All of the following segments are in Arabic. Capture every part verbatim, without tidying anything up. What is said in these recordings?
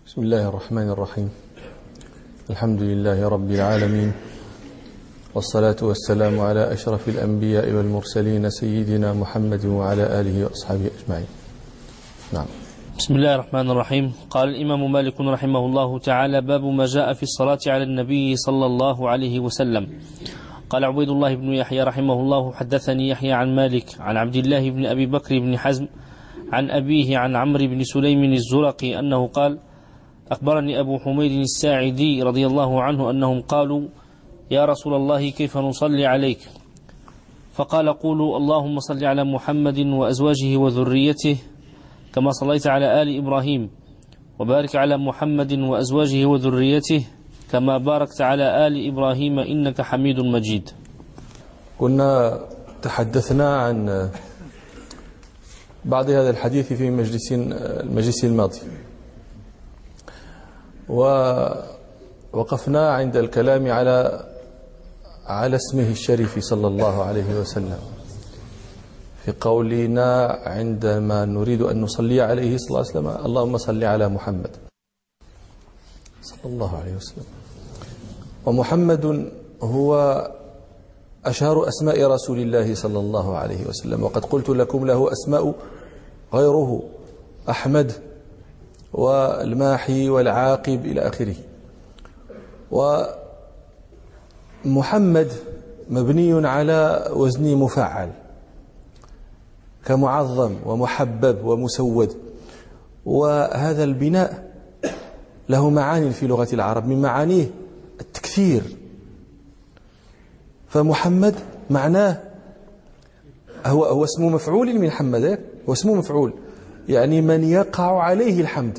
بسم الله الرحمن الرحيم. الحمد لله رب العالمين، والصلاة والسلام على أشرف الأنبياء والمرسلين سيدنا محمد وعلى آله وأصحابه أجمعين. نعم. بسم الله الرحمن الرحيم. قال الإمام مالك رحمه الله تعالى: باب ما جاء في الصلاة على النبي صلى الله عليه وسلم. قال عبيد الله بن يحيى رحمه الله: حدثني يحيى عن مالك عن عبد الله بن أبي بكر بن حزم عن أبيه عن عمرو بن سليم الزرقي أنه قال: أخبرني أبو حميد الساعدي رضي الله عنه أنهم قالوا: يا رسول الله كيف نصلي عليك؟ فقال: قولوا اللهم صل على محمد وأزواجه وذريته كما صليت على آل إبراهيم، وبارك على محمد وأزواجه وذريته كما باركت على آل إبراهيم إنك حميد مجيد. كنا تحدثنا عن بعض هذا الحديث في مجلس المجلس الماضي، ووقفنا عند الكلام على على اسمه الشريف صلى الله عليه وسلم، في قولنا عندما نريد أن نصلي عليه صلى الله عليه وسلم: اللهم صل على محمد صلى الله عليه وسلم. ومحمد هو أشهر أسماء رسول الله صلى الله عليه وسلم، وقد قلت لكم له أسماء غيره: أحمد والماحي والعاقب إلى آخره. ومحمد مبني على وزن مفعل كمعظم ومحبب ومسود، وهذا البناء له معاني في لغة العرب، من معانيه التكثير. فمحمد معناه هو هو اسم مفعول من حمد، هو اسم مفعول يعني من يقع عليه الحمد.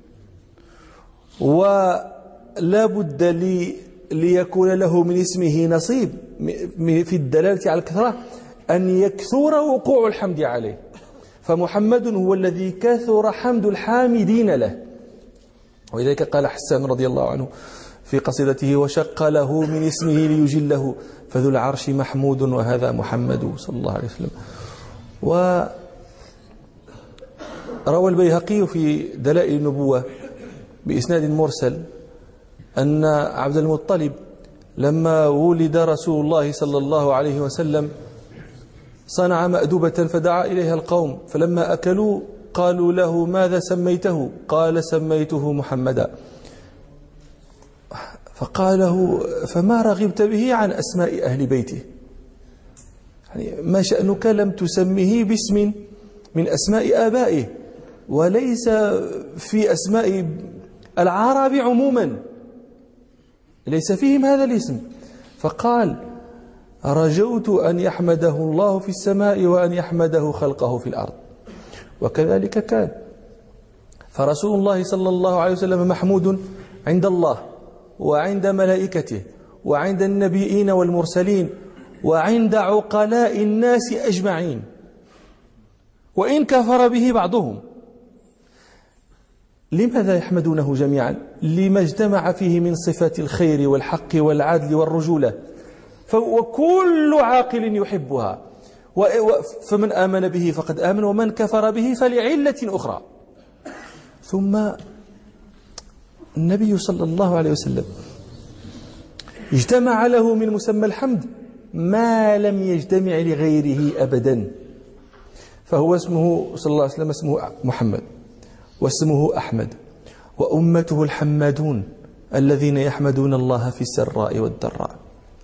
ولا بد لي ليكون له من اسمه نصيب في الدلالة على الكثرة أن يكثر وقوع الحمد عليه. فمحمد هو الذي كثر حمد الحامدين له، ولذلك قال حسان رضي الله عنه في قصيدته: وشق له من اسمه ليجله فذو العرش محمود وهذا محمد صلى الله عليه وسلم. وروى البيهقي في دلائل النبوة بإسناد مرسل أن عبد المطلب لما ولد رسول الله صلى الله عليه وسلم صنع مأدبة فدعا إليها القوم، فلما أكلوا قالوا له: ماذا سميته؟ قال: سميته محمدا. فقال له: فما رغبت به عن أسماء أهل بيته؟ يعني ما شأنك لم تسمه باسم من أسماء آبائه، وليس في أسماء العرب عموما ليس فيهم هذا الاسم. فقال: رجوت أن يحمده الله في السماء وأن يحمده خلقه في الأرض. وكذلك كان. فرسول الله صلى الله عليه وسلم محمود عند الله وعند ملائكته وعند النبيين والمرسلين وعند عقلاء الناس أجمعين، وإن كفر به بعضهم. لماذا يحمدونه جميعا؟ لما اجتمع فيه من صفات الخير والحق والعدل والرجولة، وكل عاقل يحبها. فمن آمن به فقد آمن، ومن كفر به فلعلة أخرى. ثم النبي صلى الله عليه وسلم اجتمع له من مسمى الحمد ما لم يجتمع لغيره أبدا. فهو اسمه صلى الله عليه وسلم اسمه محمد، واسمه أحمد، وأمته الحمادون الذين يحمدون الله في السراء والضراء.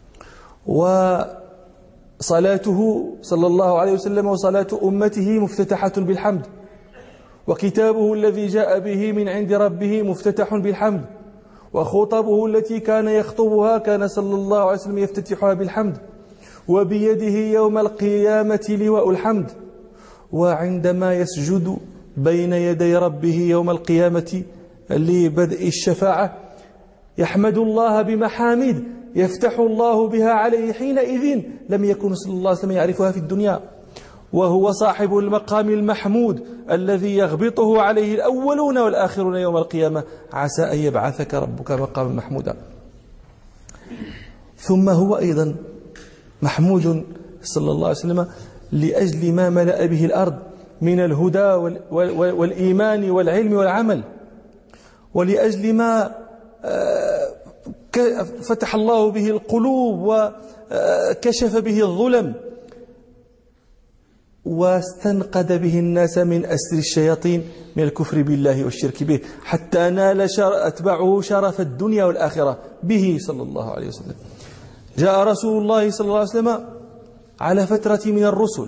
وصلاته صلى الله عليه وسلم وصلاة أمته مفتتحة بالحمد، وكتابه الذي جاء به من عند ربه مفتتح بالحمد، وخطبه التي كان يخطبها كان صلى الله عليه وسلم يفتتحها بالحمد، وبيده يوم القيامة لواء الحمد. وعندما يسجد بين يدي ربه يوم القيامة لبدء الشفاعة يحمد الله بمحامد يفتح الله بها عليه حينئذ لم يكن صلى الله عليه وسلم يعرفها في الدنيا. وهو صاحب المقام المحمود الذي يغبطه عليه الأولون والآخرون يوم القيامة: عسى أن يبعثك ربك مقاما محمودا. ثم هو أيضا محمود صلى الله عليه وسلم لأجل ما ملأ به الأرض من الهدى والإيمان والعلم والعمل. ولأجل ما فتح الله به القلوب وكشف به الظلم واستنقذ به الناس من أسر الشياطين من الكفر بالله والشرك به، حتى نال أتبعه شرف الدنيا والآخرة به صلى الله عليه وسلم. جاء رسول الله صلى الله عليه وسلم على فترة من الرسل،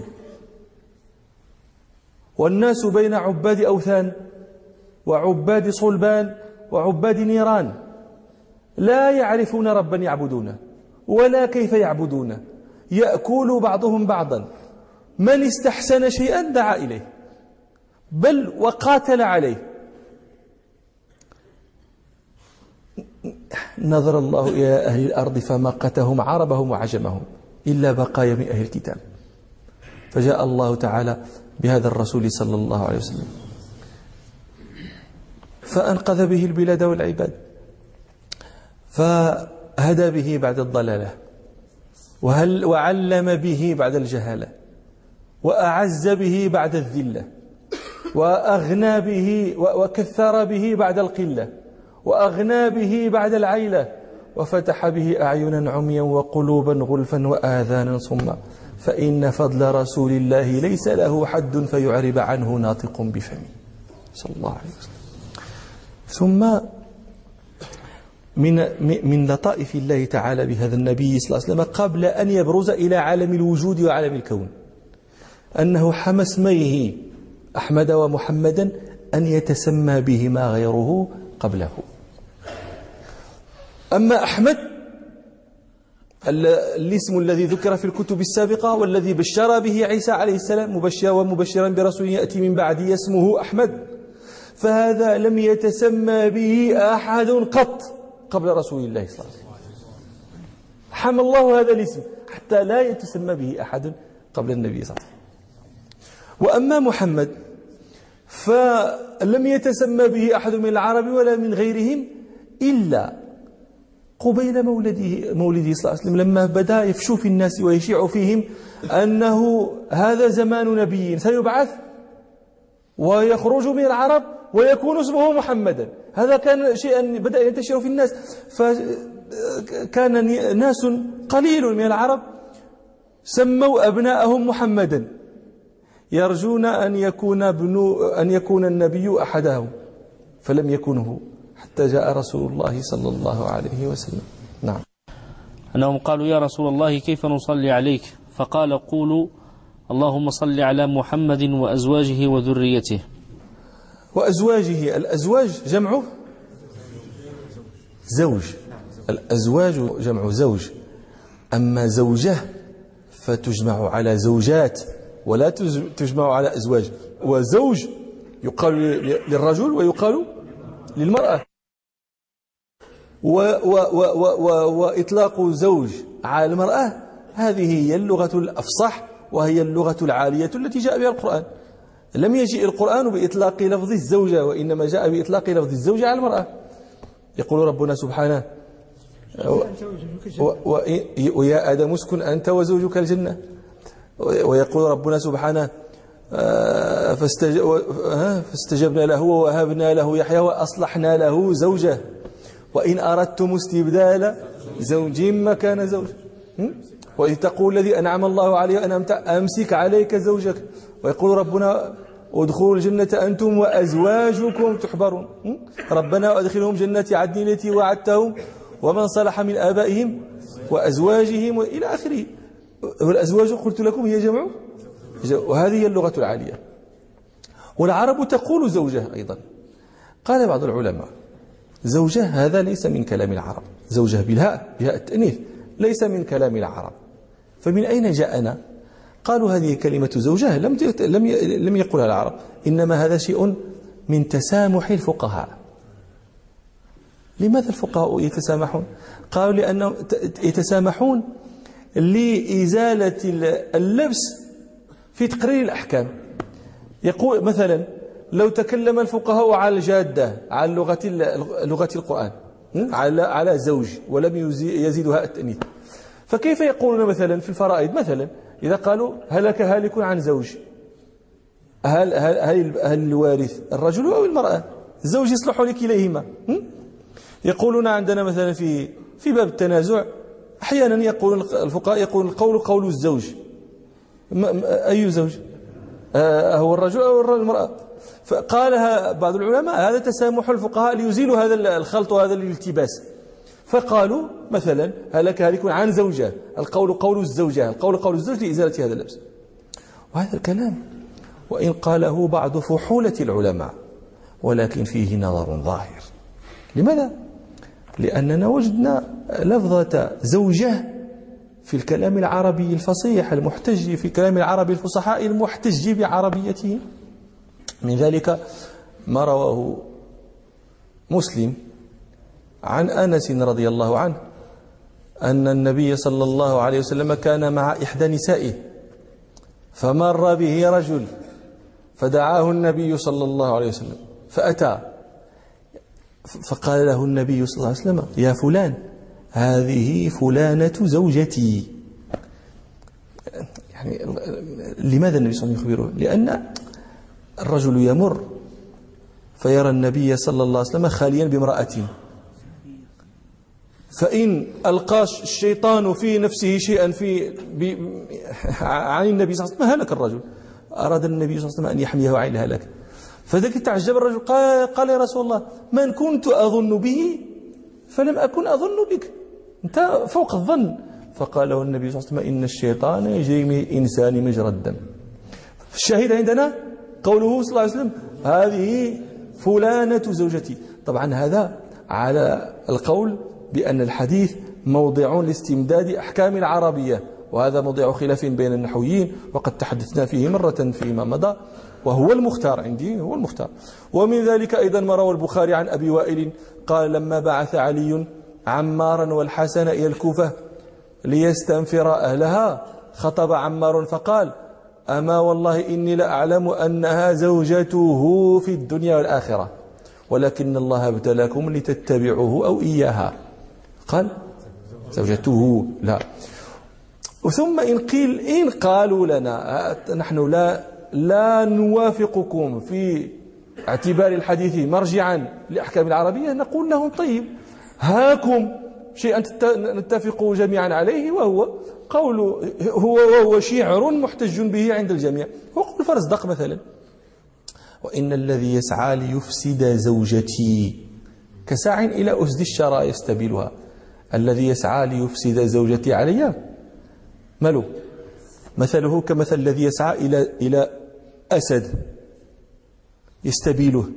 والناس بين عباد أوثان وعباد صلبان وعباد نيران، لا يعرفون ربا يعبدونه ولا كيف يعبدونه، يأكل بعضهم بعضا، من استحسن شيئا دعا إليه بل وقاتل عليه. نظر الله إلى أهل الأرض فمقتهم عربهم وعجمهم إلا بقايا من أهل الكتاب، فجاء الله تعالى بهذا الرسول صلى الله عليه وسلم فأنقذ به البلاد والعباد، فهدى به بعد الضلالة، وهل وعلم به بعد الجهالة، وأعز به بعد الذلة، وأغنى به وكثر به بعد القلة، وأغنى به بعد العيلة، وفتح به أعينا عميا وقلوبا غلفا وآذانا صما، فإن فضل رسول الله ليس له حد فيعرب عنه ناطق بفمه صلى الله عليه وسلم. ثم من من لطائف الله تعالى بهذا النبي صلى الله عليه وسلم قبل أن يبرز إلى عالم الوجود وعالم الكون أنه حمى اسميه أحمد ومحمدا أن يتسمى بهما غيره قبله. أما أحمد الاسم الذي ذكر في الكتب السابقة والذي بشر به عيسى عليه السلام مبشرا ومبشرا برسول يأتي من بعده اسمه أحمد، فهذا لم يتسمى به أحد قط قبل رسول الله صلى الله عليه وسلم. حمى الله هذا الاسم حتى لا يتسمى به أحد قبل النبي صلى الله عليه وسلم. وأما محمد فلم يتسمى به أحد من العرب ولا من غيرهم إلا قبيل مولده مولده صلى الله عليه وسلم، لما بدأ يفشو في الناس ويشيع فيهم أنه هذا زمان نبي سيبعث ويخرج من العرب ويكون اسمه محمدا. هذا كان شيئا بدأ ينتشر في الناس، فكان ناس قليل من العرب سموا أبناءهم محمدا يرجون أن يكون ابن أن يكون النبي أحدهم، فلم يكنه حتى جاء رسول الله صلى الله عليه وسلم. نعم. أنهم قالوا يا رسول الله كيف نصلي عليك؟ فقال قولوا اللهم صل على محمد وأزواجه وذريته. وأزواجه، الأزواج جمعه زوج، الأزواج جمع زوج، أما زوجة فتجمع على زوجات ولا تجمع على أزواج. وزوج يقال للرجل ويقال للمرأة، و و و و وإطلاق زوج على المرأة هذه هي اللغة الأفصح وهي اللغة العالية التي جاء بها القرآن. لم يجيء القرآن بإطلاق لفظ الزوجة، وإنما جاء بإطلاق لفظ الزوجة على المرأة. يقول ربنا سبحانه ويا آدم اسكن أنت وزوجك الجنة، ويقول ربنا سبحانه فاستجبنا له ووهبنا له يحيى وأصلحنا له زوجه وإن أردتم استبدال زوج مكان زوج، وإذ تقول الذي أنعم الله عليه أنعمت أمسك عليك زوجك، ويقول ربنا ادخلوا الجنة أنتم وأزواجكم تحبرون، ربنا أدخلهم جنة عدن التي وعدتهم ومن صلح من آبائهم وأزواجهم إلى آخره. والأزواج قلت لكم هي جمع، وهذه هي اللغة العالية. والعرب تقول زوجة أيضا. قال بعض العلماء زوجة هذا ليس من كلام العرب، زوجة بالهاء بهاء التأنيث ليس من كلام العرب، فمن أين جاءنا؟ قالوا هذه كلمة زوجة لم لم لم يقولها العرب، إنما هذا شيء من تسامح الفقهاء. لماذا الفقهاء يتسامحون؟ قالوا لأنهم يتسامحون لإزالة اللبس في تقرير الأحكام. يقول مثلا لو تكلم الفقهاء على الجادة على لغة لغة القرآن على على زوج ولم يزيدها التأنيث، فكيف يقولون مثلا في الفرائض مثلا إذا قالوا هلك هالك عن زوج، هل هل هل الوارث الرجل أو المرأة؟ الزوج يصلح لكليهما. يقولون عندنا مثلا في في باب التنازع أحيانا يقول الفقهاء يقول القول قول الزوج. أي زوج؟ آه هو الرجل أو المرأة؟ فقالها بعض العلماء هذا تسامح الفقهاء ليزيلوا هذا الخلط وهذا الالتباس، فقالوا مثلا هلك هالك عن زوجة، القول قول الزوجة، القول قول الزوج لإزالة هذا اللبس. وهذا الكلام وإن قاله بعض فحولة العلماء ولكن فيه نظر ظاهر. لماذا؟ لأننا وجدنا لفظة زوجة في الكلام العربي الفصيح المحتج، في الكلام العربي الفصحاء المحتج بعربيته. من ذلك ما رواه مسلم عن أنس رضي الله عنه أن النبي صلى الله عليه وسلم كان مع إحدى نسائه فمر به رجل فدعاه النبي صلى الله عليه وسلم فأتى فقال له النبي صلى الله عليه وسلم يا فلان هذه فلانة زوجتي. يعني لماذا النبي صلى الله عليه وسلم يخبره؟ لأن الرجل يمر فيرى النبي صلى الله عليه وسلم خاليا بامرأة، فإن ألقى الشيطان في نفسه شيئا في عن النبي صلى الله عليه وسلم هلك الرجل. أراد النبي صلى الله عليه وسلم أن يحميه عن الهلاك، فذلك تعجب الرجل قال, قال يا رسول الله من كنت أظن به فلم أكن أظن بك، أنت فوق الظن. فقال له النبي صلى الله عليه وسلم إن الشيطان يجري من الإنسان مجرى الدم. الشاهد عندنا قوله صلى الله عليه وسلم هذه فلانة زوجتي. طبعا هذا على القول بأن الحديث موضع لاستمداد أحكام العربية، وهذا موضع خلاف بين النحويين وقد تحدثنا فيه مرة فيما مضى، وهو المختار عندي هو المختار. ومن ذلك أيضا ما روى البخاري عن أبي وائل قال لما بعث علي عمارا والحسن إلى الكوفة ليستنفر أهلها خطب عمار فقال أما والله إني لأعلم أنها زوجته في الدنيا والآخرة ولكن الله ابتلاكم لتتبعوه أو إياها. قال زوجته لا. ثم إن قيل إن قالوا لنا نحن لا لا نوافقكم في اعتبار الحديث مرجعا لأحكام العربية نقول لهم طيب هاكم شيئا نتفق جميعا عليه وهو قول هو وهو شعر محتج به عند الجميع. وقول فرزدق مثلا وإن الذي يسعى ليفسد زوجتي كساع إلى أسد الشرى يستبيلها. الذي يسعى ليفسد زوجتي علي ماله مثله كمثل الذي يسعى إلى إلى أسد يستبيله.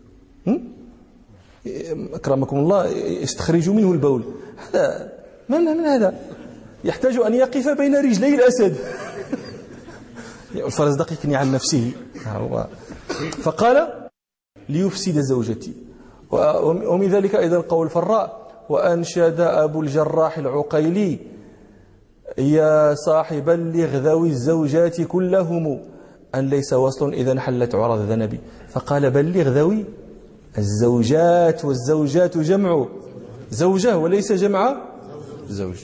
أكرمكم الله يستخرج منه البول. هذا من من هذا يحتاج أن يقف بين رجلي الأسد. الفرزدق يكني عن نفسه. فقال ليفسد زوجتي. ومن ذلك أيضا قول الفراء وأنشد أبو الجراح العقيلي يا صاحب بلغ ذوي الزوجات كلهم أن ليس وصل إذا انحلت عرض ذنبي. فقال بلغ ذوي الزوجات والزوجات جمع زوجة وليس جمع زوج.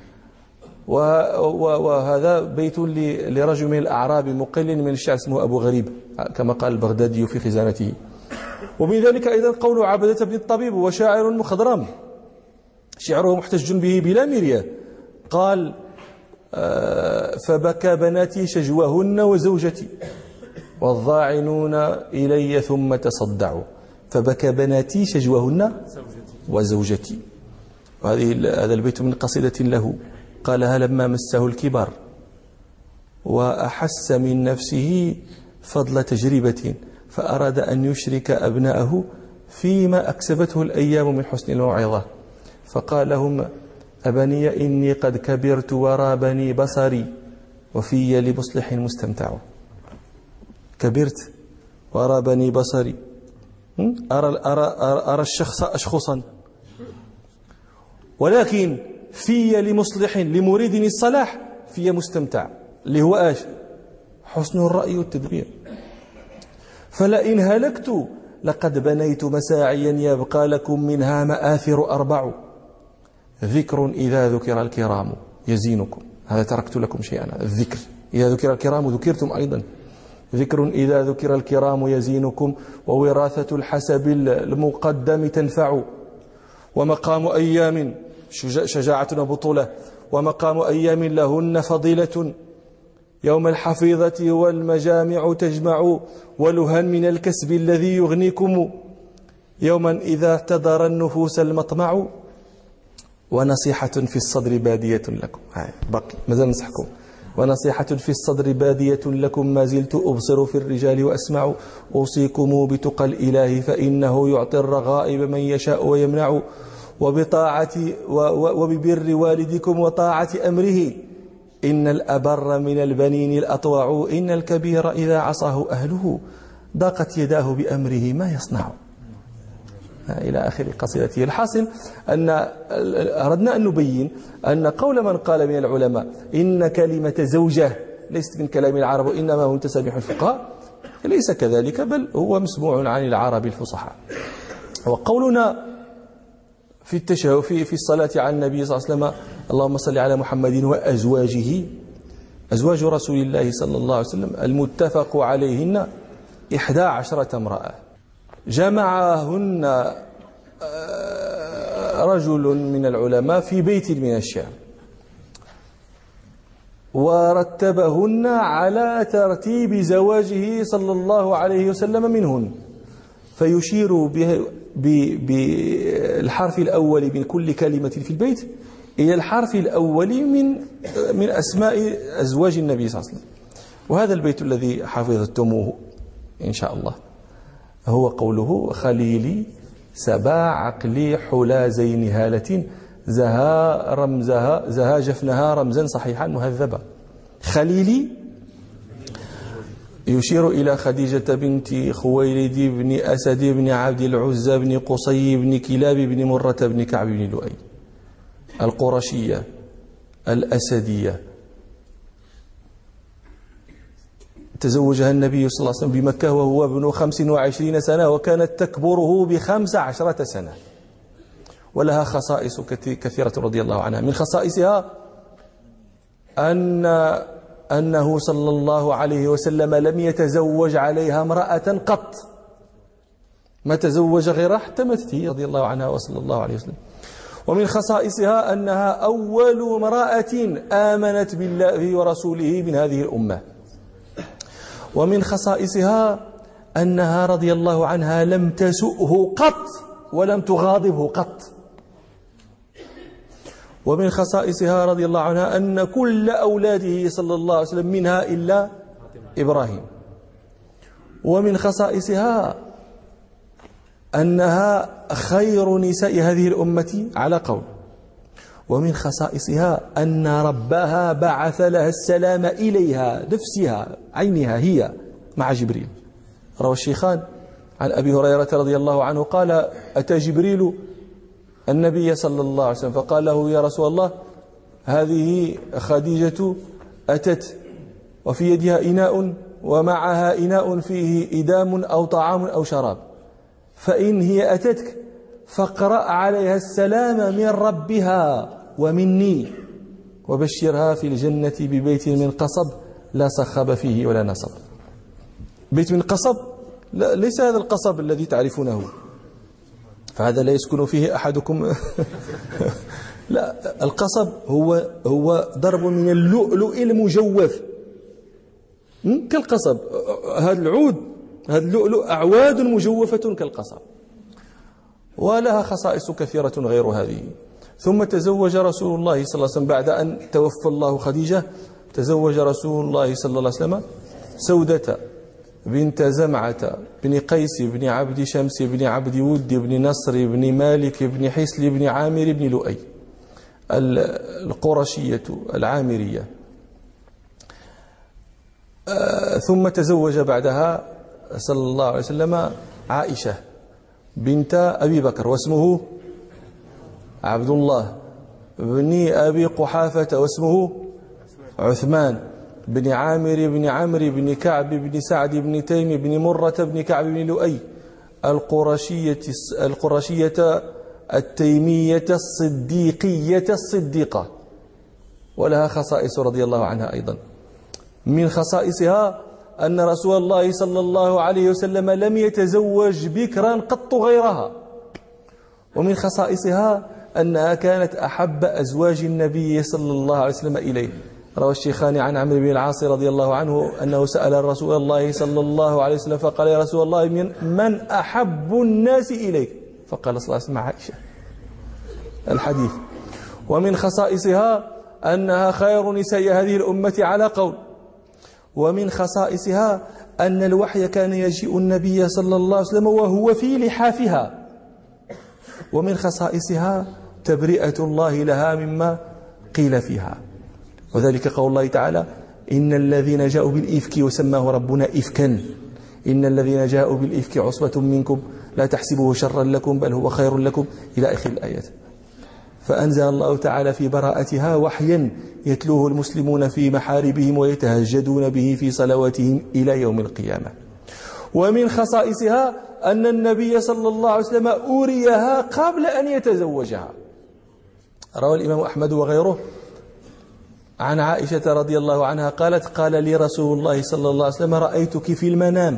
وهذا بيت لرجل من الأعراب مقل من الشعر اسمه أبو غريب كما قال البغدادي في خزانته. ومن ذلك أيضا قول عبدة بن الطبيب وشاعر مخضرم شعره محتج به بلا مرية قال فبكى بناتي شجوهن وزوجتي والضاعنون إلي ثم تصدعوا. فبكى بناتي شجوهن وزوجتي. وهذه هذا البيت من قصيدة له قالها لما مسه الكبر وأحس من نفسه فضل تجربة فأراد أن يشرك أبناءه فيما أكسبته الأيام من حسن الموعظة فقال لهم أبني إني قد كبرت ورابني بصري وفي لمصلح مستمتع. كبرت ورابني بصري أرى, أرى, أرى الشخص أشخصا ولكن في لمصلح لمريد الصلاح في مستمتع اللي هو آش حسن الرأي والتدبير. فلئن هلكت لقد بنيت مساعيا يبقى لكم منها مآثر أربع ذكر إذا ذكر الكرام يزينكم. هذا تركت لكم شيئا الذكر إذا ذكر الكرام ذكرتم أيضا ذكر إذا ذكر الكرام يزينكم، ووراثة الحسب المقدم تنفع، ومقام أيام شجاعة وبطولة، ومقام أيام لهن فضيلة، يوم الحفيظة والمجامع تجمع، ولها من الكسب الذي يغنيكم، يوما إذا اعتذر النفوس المطمع، ونصيحة في الصدر بادية لكم. بقي مازال نصحكم. ونصيحة في الصدر بادية لكم، ما زلت أبصر في الرجال وأسمع، أوصيكم بتقى الإله فإنه يعطي الرغائب من يشاء ويمنع، وبطاعة وببر والدكم وطاعة أمره، إن الأبر من البنين الأطوع، إن الكبير إذا عصاه أهله ضاقت يداه بأمره ما يصنع، إلى آخر قصيدته. الحاصل أن أردنا أن نبين أن قول من قال من العلماء إن كلمة زوجة ليست من كلام العرب وإنما هو تسابيح الفقهاء ليس كذلك، بل هو مسموع عن العرب الفصحاء. وقولنا في التشهد في في الصلاة على النبي صلى الله عليه وسلم اللهم صل على محمد وأزواجه، أزواج رسول الله صلى الله عليه وسلم المتفق عليهن إحدى عشرة امرأة، جمعهن رجل من العلماء في بيت من الشام، ورتبهن على ترتيب زواجه صلى الله عليه وسلم منهن، فيشير بالحرف الأول من كل كلمة في البيت إلى الحرف الأول من من أسماء أزواج النبي صلى الله عليه وسلم. وهذا البيت الذي حفظتموه إن شاء الله هو قوله: خليلي سبا عقلي حلا زين هالة، زها رمزها زها جفنها رمزا صحيحا مهذبا. خليلي يشير إلى خديجة بنت خويلد بن أسد بن عبد العزى بن قصي بن كلاب بن مرة بن كعب بن لؤي القرشية الأسدية، تزوجها النبي صلى الله عليه وسلم بمكة وهو ابن خمس وعشرين سنة، وكانت تكبره بخمس عشرة سنة، ولها خصائص كثيرة رضي الله عنها. من خصائصها أن أنه صلى الله عليه وسلم لم يتزوج عليها امرأة قط، ما تزوج غيرها حتى ماتت هي رضي الله عنها وصلى الله عليه وسلم. ومن خصائصها أنها أول امرأة آمنت بالله ورسوله من هذه الأمة. ومن خصائصها أنها رضي الله عنها لم تسؤه قط ولم تغاضبه قط. ومن خصائصها رضي الله عنها أن كل أولاده صلى الله عليه وسلم منها إلا إبراهيم. ومن خصائصها أنها خير نساء هذه الأمة على قول. ومن خصائصها أن ربها بعث لها السلام إليها نفسها عينها هي مع جبريل. روى الشيخان عن أبي هريرة رضي الله عنه قال: أتى جبريل النبي صلى الله عليه وسلم فقال له: يا رسول الله، هذه خديجة أتت وفي يدها إناء ومعها إناء فيه إدام أو طعام أو شراب، فإن هي أتتك فاقرأ عليها السلام من ربها ومني، وبشرها في الجنة ببيت من قصب لا صخب فيه ولا نصب. بيت من قصب لا، ليس هذا القصب الذي تعرفونه، فهذا لا يسكن فيه أحدكم لا، القصب هو هو ضرب من اللؤلؤ المجوف كالقصب. هذا العود هذا اللؤلؤ أعواد مجوفة كالقصب، ولها خصائص كثيرة غير هذه. ثم تزوج رسول الله صلى الله عليه وسلم بعد أن توفى الله خديجة، تزوج رسول الله صلى الله عليه وسلم سودة بنت زمعة بن قيس بن عبد شمس بن عبد ود بن نصر بن مالك بن حسل بن عامر بن لؤي القرشية العامرية. ثم تزوج بعدها صلى الله عليه وسلم عائشة بنت أبي بكر، واسمه عبد الله بن أبي قحافة، واسمه عثمان بن عامر بن عمرو بن كعب بن سعد بن تيم بن مرة بن كعب بن لؤي القرشية القرشية التيمية الصديقية الصديقة، ولها خصائص رضي الله عنها أيضا. من خصائصها أن رسول الله صلى الله عليه وسلم لم يتزوج بكرا قط غيرها. ومن خصائصها أنها كانت أحب أزواج النبي صلى الله عليه وسلم إليه. روى الشيخان عن عمرو بن العاص رضي الله عنه أنه سأل رسول الله صلى الله عليه وسلم فقال: يا رسول الله، من أحب الناس إليك؟ فقال صلى الله عليه وسلم: عائشة. الحديث. ومن خصائصها أنها خير نساء هذه الأمة على قول. ومن خصائصها أن الوحي كان يجيء النبي صلى الله عليه وسلم وهو في لحافها. ومن خصائصها تبرئة الله لها مما قيل فيها، وذلك قول الله تعالى: إن الذين جاءوا بالإفك وسماه ربنا إفكا إن الذين جاءوا بالإفك عصبة منكم لا تحسبوه شرا لكم بل هو خير لكم إلى آخر الآيات. فأنزل الله تعالى في براءتها وحيا يتلوه المسلمون في محاربهم ويتهجدون به في صلواتهم إلى يوم القيامة. ومن خصائصها أن النبي صلى الله عليه وسلم أوريها قبل أن يتزوجها. روى الإمام أحمد وغيره عن عائشة رضي الله عنها قالت: قال لي رسول الله صلى الله عليه وسلم: رأيتك في المنام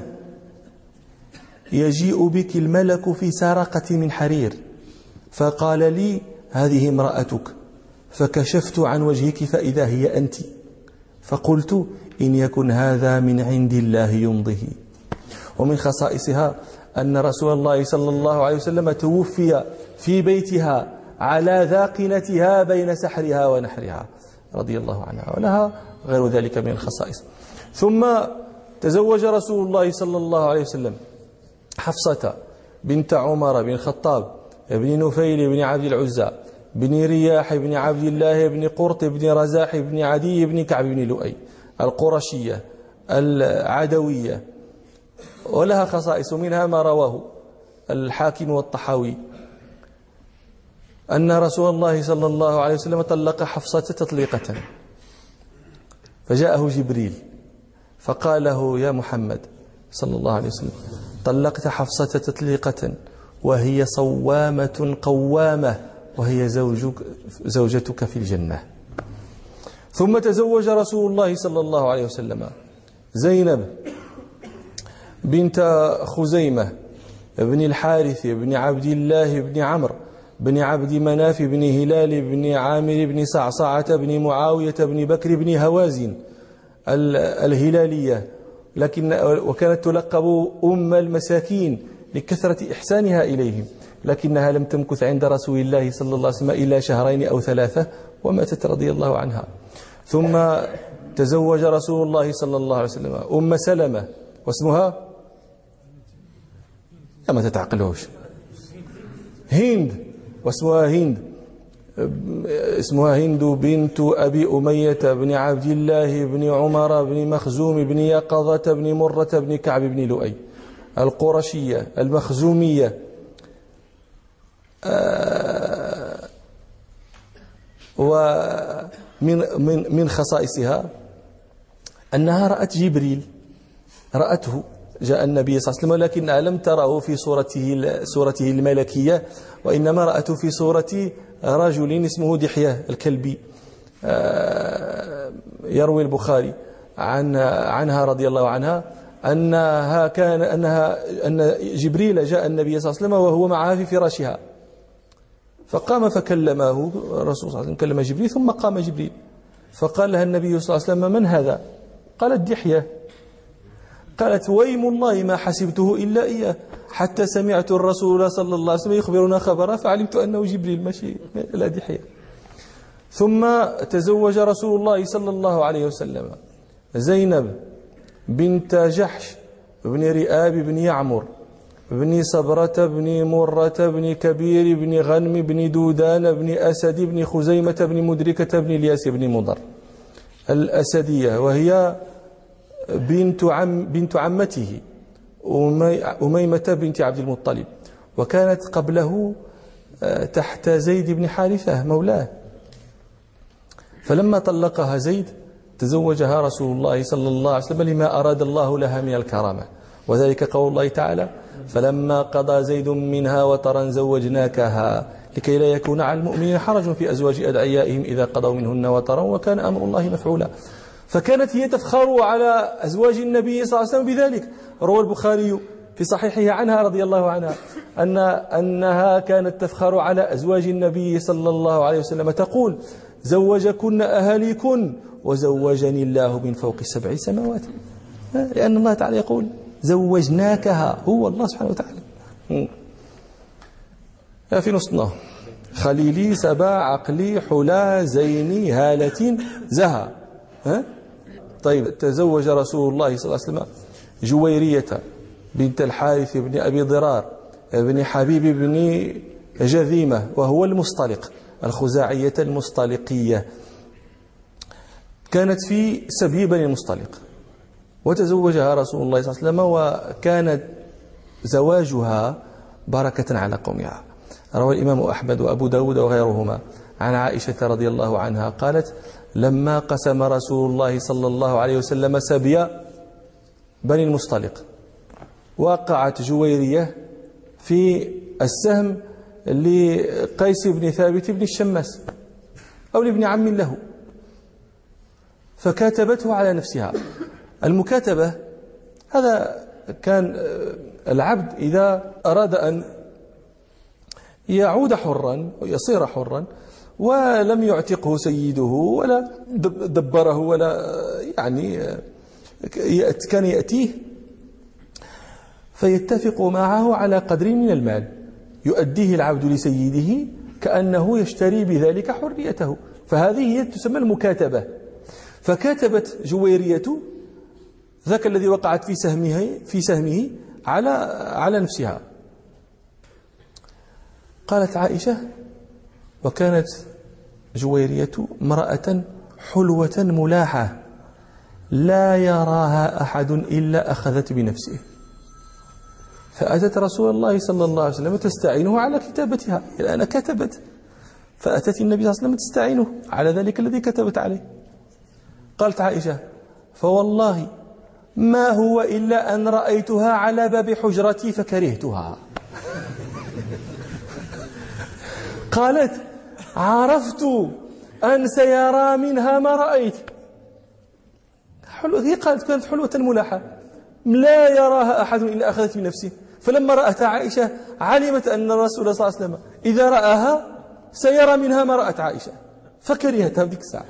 يجيء بك الملك في سرقة من حرير، فقال لي: هذه امرأتك، فكشفت عن وجهك فإذا هي أنت، فقلت: إن يكن هذا من عند الله يمضه. ومن خصائصها أن رسول الله صلى الله عليه وسلم توفي في بيتها على ذاقنتها بين سحرها ونحرها رضي الله عنها، ولها غير ذلك من الخصائص. ثم تزوج رسول الله صلى الله عليه وسلم حفصة بنت عمر بن الخطاب بن نفيل بن عبد العزى بن رياح بن عبد الله بن قرط بن رزاح بن عدي بن كعب بن لؤي القرشية العدوية، ولها خصائص منها ما رواه الحاكم والطحاوي أن رسول الله صلى الله عليه وسلم طلق حفصة تطليقة، فجاءه جبريل فقال له: يا محمد صلى الله عليه وسلم، طلقت حفصة تطليقة وهي صوامة قوامة وهي زوجك زوجتك في الجنة. ثم تزوج رسول الله صلى الله عليه وسلم زينب بنت خزيمة بن الحارث بن عبد الله بن عمرو بن عبد مناف بن هلال بن عامر بن صعصعة بن معاوية بن بكر بن هوازن الهلالية، لكن وكانت تلقب أم المساكين لكثرة إحسانها إليهم، لكنها لم تمكث عند رسول الله صلى الله عليه وسلم إلا شهرين أو ثلاثة وماتت رضي الله عنها. ثم تزوج رسول الله صلى الله عليه وسلم أم سلمة واسمها ما تتعقلوش هند، واسمها هند اسمها هند بنت أبي أمية بن عبد الله بن عمر بن مخزوم بن يقظة بن مرة بن كعب بن لؤي القرشية المخزومية. آه ومن من من خصائصها أنها رأت جبريل، رأته جاء النبي صلى الله عليه وسلم، لكنها لم تره في صورته صورته الملكية، وإنما رأته في صورة رجل اسمه دحية الكلبي. يروي البخاري عن عنها رضي الله عنها أنها كان أنها أن جبريل جاء النبي صلى الله عليه وسلم وهو معها في فراشها، فقام فكلمه الرسول صلى الله عليه وسلم، كلم جبريل ثم قام جبريل فقال لها النبي صلى الله عليه وسلم: من هذا؟ قالت: دحية. قالت: ويم الله ما حسبته إلا إياه حتى سمعت الرسول صلى الله عليه وسلم يخبرنا خبرا فعلمت أنه جبريل ماشي لا دحية. ثم تزوج رسول الله صلى الله عليه وسلم زينب بنت جحش بن رئاب بن يعمر بن صبرة بن مرة بن كبير بن غنم بن دودان بن أسد بن خزيمة بن مدركة بن الياس بن مضر الأسدية، وهي بنت عم بنت عمته أميمة بنت عبد المطلب، وكانت قبله تحت زيد بن حارثة مولاه. فلما طلقها زيد تزوجها رسول الله صلى الله عليه وسلم لما أراد الله لها من الكرامة، وذلك قول الله تعالى: فلما قضى زيد منها وطرا زوجناكها لكي لا يكون على المؤمنين حرج في أزواج أدعيائهم إذا قضوا منهن وطرا وكان أمر الله مفعولا. فكانت هي تفخر على أزواج النبي صلى الله عليه وسلم بذلك. روى البخاري في صحيحه عنها رضي الله عنها أن أنها كانت تفخر على أزواج النبي صلى الله عليه وسلم تقول: زوجكن أهاليكن وزوجني الله من فوق سبع سماوات. لأن الله تعالى يقول: زوجناكها، هو الله سبحانه وتعالى. في نصنا: خليلي سبا عقلي حلا زيني هالة زها. ها؟ طيب، تزوج رسول الله صلى الله عليه وسلم جويرية بنت الحارث بن أبي ضرار بن حبيب بن جذيمة، وهو المصطلق، الخزاعية المصطلقية، كانت في سبي بني المصطلق، وتزوجها رسول الله صلى الله عليه وسلم، وكان زواجها بركة على قومها. روى الإمام أحمد وأبو داود وغيرهما عن عائشة رضي الله عنها قالت: لما قسم رسول الله صلى الله عليه وسلم سبي بني المصطلق، وقعت جويرية في السهم لقيس بن ثابت بن الشماس أو لابن عم له، فكاتبته على نفسها. المكاتبة هذا كان العبد إذا أراد أن يعود حرا ويصير حرا ولم يعتقه سيده ولا دبره ولا يعني كان يأتيه فيتفق معه على قدر من المال يؤديه العبد لسيده كأنه يشتري بذلك حريته، فهذه هي تسمى المكاتبة. فكاتبت جويرية ذاك الذي وقعت في سهمه في سهمه على على نفسها. قالت عائشة: وكانت جويرية امرأة حلوة ملاحة لا يراها أحد إلا أخذت بنفسه، فأتت رسول الله صلى الله عليه وسلم تستعينه على كتابتها. الآن كتبت، فأتت النبي صلى الله عليه وسلم تستعينه على ذلك الذي كتبت عليه. قالت عائشة: فوالله ما هو إلا أن رأيتها على باب حجرتي فكرهتها. قالت: عرفت أن سيرى منها ما رأيت. هي قالت كانت حلوة ملاحة لا يراها أحد إلا أخذت بنفسه، فلما رأتها عائشة علمت أن الرسول صلى الله عليه وسلم إذا رآها سيرى منها ما رأت عائشة، فكرهتها بذيك الساعة.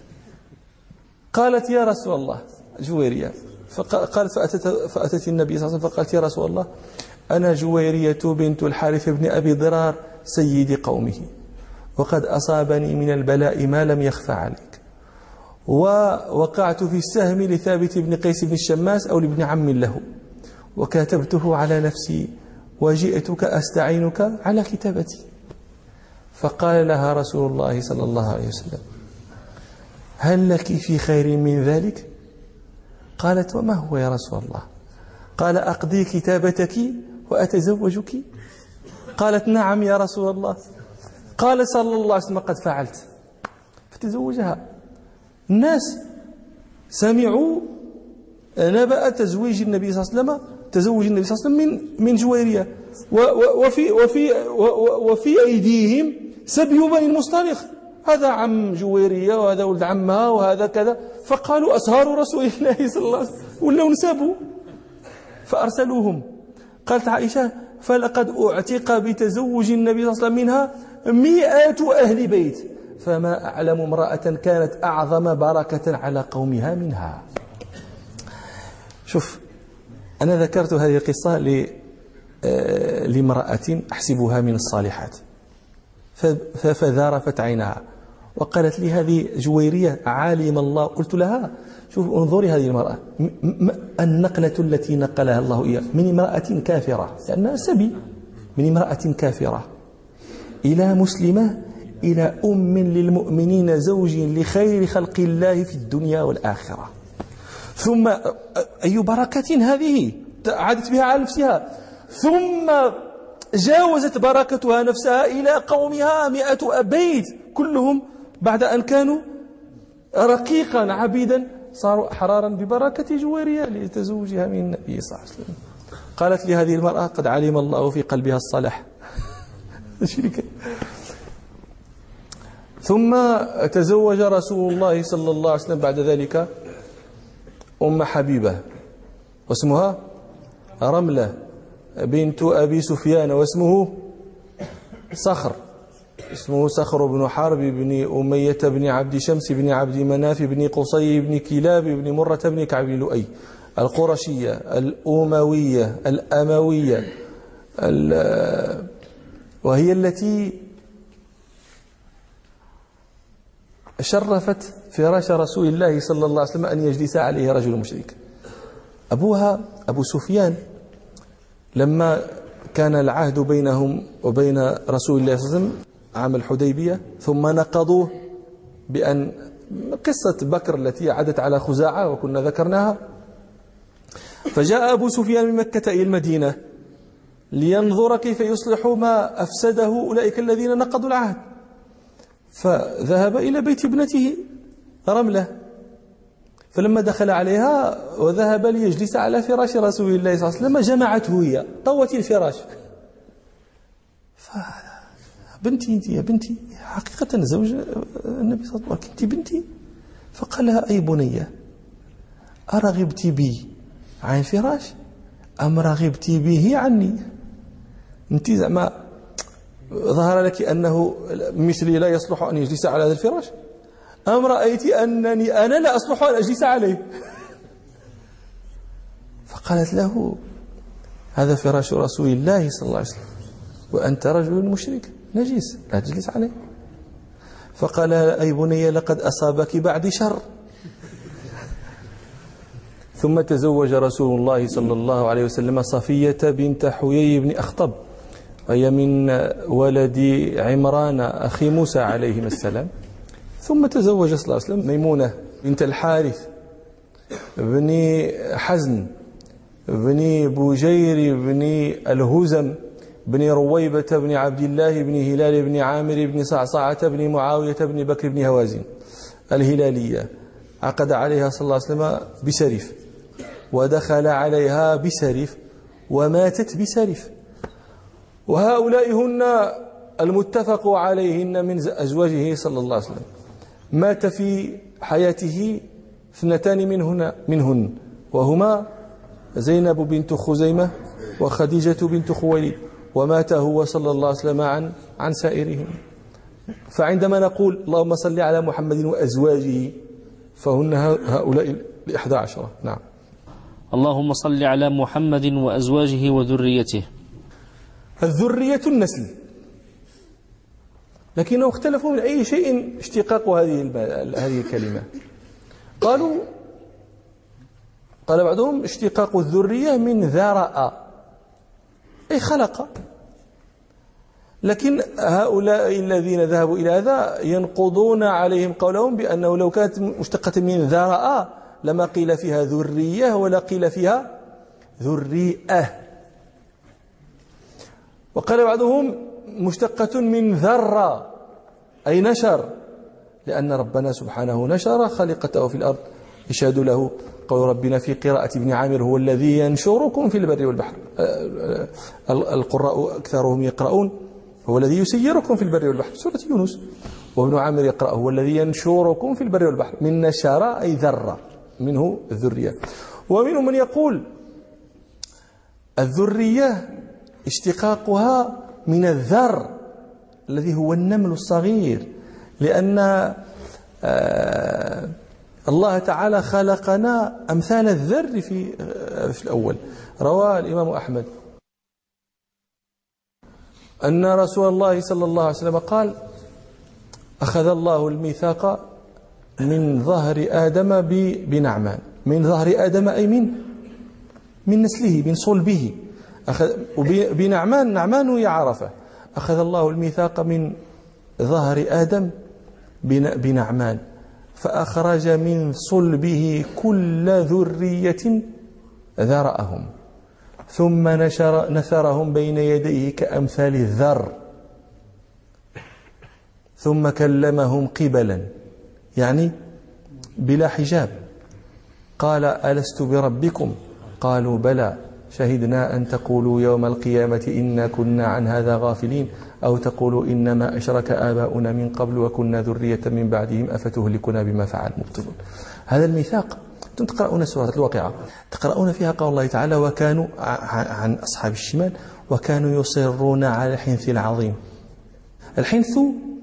قالت: يا رسول الله، جويرية قالت فأتت, فأتت النبي صلى الله عليه وسلم فقالت: يا رسول الله، أنا جويرية بنت الحارث بن أبي ضرار سيد قومه، وقد أصابني من البلاء ما لم يخفى عليك، ووقعت في السهم لثابت بن قيس بن الشماس أو لابن عم له، وكاتبته على نفسي، وجئتك أستعينك على كتابتي. فقال لها رسول الله صلى الله عليه وسلم: هل لك في خير من ذلك؟ قالت: وما هو يا رسول الله؟ قال: أقضي كتابتك وأتزوجك. قالت: نعم يا رسول الله. قال صلى الله عليه وسلم: قد فعلت. فتزوجها. الناس سمعوا نبأ تزويج النبي صلى الله عليه وسلم تزوج النبي صلى الله عليه وسلم من من جويرية، وفي وفي وفي أيديهم سبي بني المصطلق، هذا عم جويرية وهذا ولد عمها وهذا كذا، فقالوا: أصهار رسول الله صلى الله عليه وسلم، ولو نسبوا فأرسلوهم. قالت عائشة: فلقد أعتق بتزوج النبي صلى الله عليه وسلم منها مئات أهل بيت، فما أعلم امرأة كانت أعظم بركة على قومها منها. شوف، أنا ذكرت هذه القصة لامرأة أحسبها من الصالحات، فذارفت عينها وقالت لي: هذه جويرية عالم الله. قلت لها: شوف، انظري هذه المرأة، النقلة التي نقلها الله إياه من امرأة كافرة لأنها سبي، من امرأة كافرة إلى مسلمة، إلى أم للمؤمنين، زوج لخير خلق الله في الدنيا والآخرة. ثم أي بركة هذه عادت بها على نفسها، ثم جاوزت بركتها نفسها إلى قومها مئة بيت كلهم بعد أن كانوا رقيقا عبيدا صاروا أحرارا ببركة جويرية لتزوجها من النبي صلى الله عليه وسلم. قالت لي هذه المرأة: قد علم الله في قلبها الصلاح. ثم تزوج رسول الله صلى الله عليه وسلم بعد ذلك أم حبيبة واسمها رملة بنت أبي سفيان واسمه صخر اسمه صخر بن حرب بن أمية بن عبد شمس بن عبد مناف بن قصي بن كلاب بن مرة بن كعب بن لؤي القرشية الأموية الأموية وهي التي شرفت فراش رسول الله صلى الله عليه وسلم أن يجلس عليه رجل مشرك. أبوها أبو سفيان لما كان العهد بينهم وبين رسول الله صلى الله عليه وسلم عام الحديبية ثم نقضوه بأن قصة بكر التي عدت على خزاعة وكنا ذكرناها، فجاء أبو سفيان من مكة إلى المدينة لينظر كيف يصلح ما أفسده أولئك الذين نقضوا العهد، فذهب إلى بيت ابنته رملة، فلما دخل عليها وذهب ليجلس على فراش رسول الله صلى الله عليه وسلم جمعته هي طوت الفراش. بنتي انت يا بنتي، حقيقة زوج النبي صلى الله عليه وسلم، انت بنتي. فقال لها أي بنية، أرغبت بي عن فراش أم رغبت به عني؟ انت زعما ظهر لك أنه مثلي لا يصلح أن يجلس على هذا الفراش، أم رأيت أنني أنا لا أصلح أن أجلس عليه؟ فقالت له هذا فراش رسول الله صلى الله عليه وسلم وأنت رجل مشرك نجيس لا تجلس عليه. فقال أي بني لقد أصابك بعد شر. ثم تزوج رسول الله صلى الله عليه وسلم صفية بنت حيي بن أخطب، وهي من ولد عمران أخي موسى عليهما السلام. ثم تزوج صلى الله عليه وسلم ميمونة بنت الحارث بن حزن بن بجير بن الهزم بن رويبة بن عبد الله بن هلال بن عامر بن صعصعة بن معاوية بن بكر بن هوازن الهلالية. عقد عليها صلى الله عليه وسلم بسرف، ودخل عليها بسرف، وماتت بسرف. وهؤلاء هن المتفق عليهن من أزواجه صلى الله عليه وسلم. مات في حياته اثنتان منهن منهن وهما زينب بنت خزيمة وخديجة بنت خويلد، ومات هو صلى الله عليه وسلم عن عن سائرهم. فعندما نقول اللهم صل على محمد وأزواجه فهن هؤلاء الإحدى عشرة. نعم. اللهم صل على محمد وأزواجه وذريته. الذرية النسل، لكنهم اختلفوا من أي شيء اشتقاق هذه هذه الكلمة. قالوا قال بعضهم اشتقاق الذرية من ذرأ أي خلق، لكن هؤلاء الذين ذهبوا إلى هذا ينقضون عليهم قولهم بأنه لو كانت مشتقة من ذرأ لما قيل فيها ذرية ولا قيل فيها ذريئة. وقال بعضهم مشتقة من ذرة أي نشر، لأن ربنا سبحانه نشر خلقته في الأرض، يشهد له قول ربنا في قراءة ابن عامر هو الذي ينشركم في البر والبحر. القراء أكثرهم يقرؤون هو الذي يسيركم في البر والبحر سورة يونس، وابن عامر يقرأ هو الذي ينشركم في البر والبحر. من نشر أي ذرة، منه الذرية. ومنهم من يقول الذرية اشتقاقها من الذر الذي هو النمل الصغير، لأن آه الله تعالى خلقنا أمثال الذر في في الأول. روى الإمام أحمد أن رسول الله صلى الله عليه وسلم قال أخذ الله الميثاق من ظهر آدم بنعمان. من ظهر آدم أي من من نسله، من صلبه. أخذ بنعمان، نعمان هي عرفة. أخذ الله الميثاق من ظهر آدم بنعمان، فأخرج من صلبه كل ذرية ذرأهم، ثم نشر نثرهم بين يديه كأمثال الذر، ثم كلمهم قبلا يعني بلا حجاب. قال ألست بربكم؟ قالوا بلى شهدنا أن تقولوا يوم القيامة إنا كنا عن هذا غافلين، أو تقولوا إنما أشرك آباؤنا من قبل وكنا ذرية من بعدهم أفتهلكنا بما فعل مبطلون. هذا الميثاق كنتم تقرؤون سورة الواقعة تقرؤون فيها قول الله تعالى وكانوا عن أصحاب الشمال وكانوا يصرون على الحنث العظيم. الحنث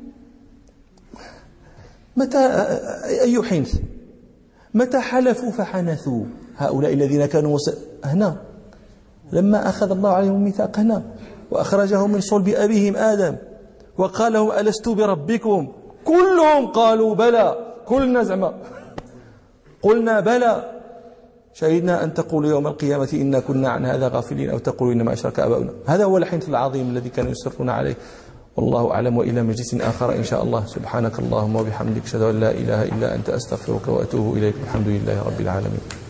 متى أي حنث؟ متى حلفوا فحنثوا هؤلاء الذين كانوا مصر هنا لما أخذ الله عليهم ميثاق هنا وأخرجهم من صلب أبيهم آدم وقال لهم ألست بربكم كلهم قالوا بلى كلنا زعما قلنا بلى شهدنا أن تقولوا يوم القيامة إنا كنا عن هذا غافلين أو تقولوا إنما أشرك آباؤنا. هذا هو الحنث العظيم الذي كانوا يصرون عليه. والله أعلم. وإلى مجلس آخر إن شاء الله. سبحانك اللهم وبحمدك أشهد أن لا إله إلا أنت أستغفرك وأتوب إليك. الحمد لله رب العالمين.